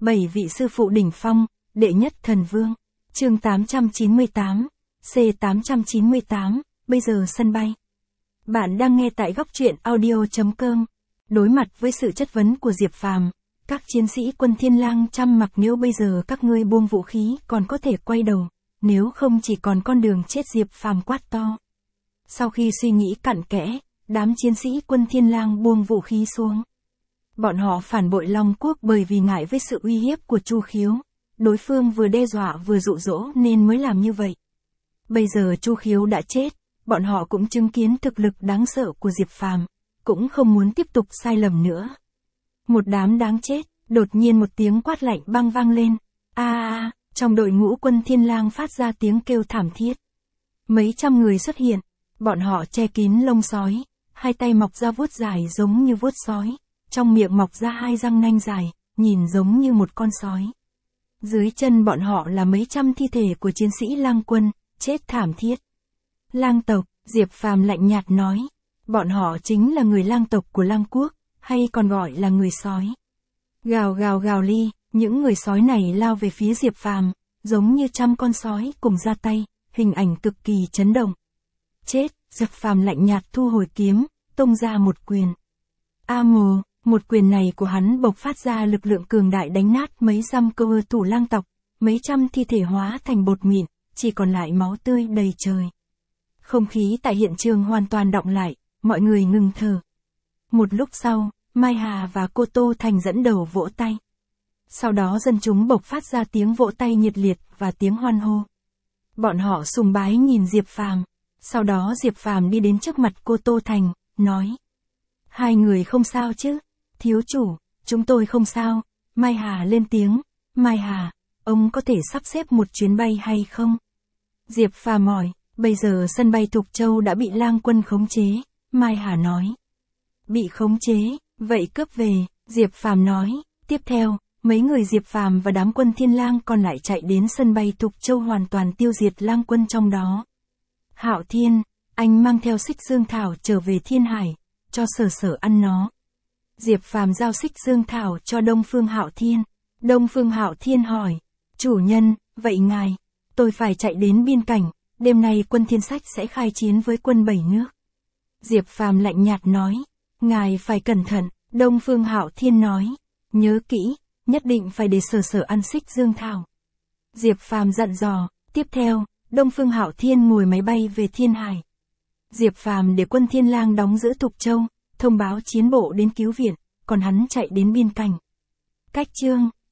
7 vị sư phụ đỉnh phong, đệ nhất thần vương. Chương 898, C898, bây giờ sân bay. Bạn đang nghe tại góc truyện audio.com. Đối mặt với sự chất vấn của Diệp Phàm, các chiến sĩ quân Thiên Lang chăm mặc nếu bây giờ các ngươi buông vũ khí còn có thể quay đầu, nếu không chỉ còn con đường chết. Diệp Phàm quát to. Sau khi suy nghĩ cặn kẽ, đám chiến sĩ quân Thiên Lang buông vũ khí xuống. Bọn họ phản bội Long Quốc bởi vì ngại với sự uy hiếp của Chu Khiếu. Đối phương vừa đe dọa vừa dụ dỗ nên mới làm như vậy. Bây giờ Chu Khiếu đã chết, bọn họ cũng chứng kiến thực lực đáng sợ của Diệp Phàm, cũng không muốn tiếp tục sai lầm nữa. Một đám đáng chết, đột nhiên một tiếng quát lạnh băng vang lên. Trong đội ngũ quân Thiên Lang phát ra tiếng kêu thảm thiết. Mấy trăm người xuất hiện, bọn họ che kín lông sói, hai tay mọc ra vuốt dài giống như vuốt sói, trong miệng mọc ra hai răng nanh dài, nhìn giống như một con sói. Dưới chân bọn họ là mấy trăm thi thể của chiến sĩ Lang quân, chết thảm thiết. Lang tộc, Diệp Phàm lạnh nhạt nói. Bọn họ chính là người Lang tộc của Lang Quốc, hay còn gọi là người sói. Gào gào gào ly, những người sói này lao về phía Diệp Phàm, giống như trăm con sói cùng ra tay, hình ảnh cực kỳ chấn động. Chết, Diệp Phàm lạnh nhạt thu hồi kiếm, tung ra một quyền. Mồ, một quyền này của hắn bộc phát ra lực lượng cường đại đánh nát mấy trăm cơ thủ Lang tộc, mấy trăm thi thể hóa thành bột mịn, chỉ còn lại máu tươi đầy trời. Không khí tại hiện trường hoàn toàn đọng lại, mọi người ngừng thở. Một lúc sau, Mai Hà và Cô Tô Thành dẫn đầu vỗ tay. Sau đó dân chúng bộc phát ra tiếng vỗ tay nhiệt liệt và tiếng hoan hô. Bọn họ sùng bái nhìn Diệp Phàm. Sau đó Diệp Phàm đi đến trước mặt Cô Tô Thành, nói. Hai người không sao chứ? Thiếu chủ, chúng tôi không sao. Mai Hà lên tiếng. Mai Hà, ông có thể sắp xếp một chuyến bay hay không? Diệp Phàm hỏi. Bây giờ sân bay Thục Châu đã bị Lang quân khống chế. Mai Hà nói. Bị khống chế, vậy cướp về, Diệp Phàm nói. Tiếp theo, mấy người Diệp Phàm và đám quân Thiên Lang còn lại chạy đến sân bay Thục Châu hoàn toàn tiêu diệt Lang quân trong đó. Hạo Thiên, anh mang theo Xích Dương Thảo trở về Thiên Hải, cho Sở Sở ăn nó. Diệp Phàm giao Xích Dương Thảo cho Đông Phương Hạo Thiên. Đông Phương Hạo Thiên hỏi. Chủ nhân, vậy ngài, tôi phải chạy đến biên cảnh, đêm nay quân Thiên Sách sẽ khai chiến với quân 7 nước. Diệp Phàm lạnh nhạt nói. Ngài phải cẩn thận, Đông Phương Hạo Thiên nói. Nhớ kỹ, nhất định phải để Sở Sở ăn Xích Dương Thảo. Diệp Phàm dặn dò. Tiếp theo, Đông Phương Hạo Thiên ngồi máy bay về Thiên Hải. Diệp Phàm để quân Thiên Lang đóng giữ Thục Châu, thông báo chiến bộ đến cứu viện, còn hắn chạy đến biên cảnh. Cách chương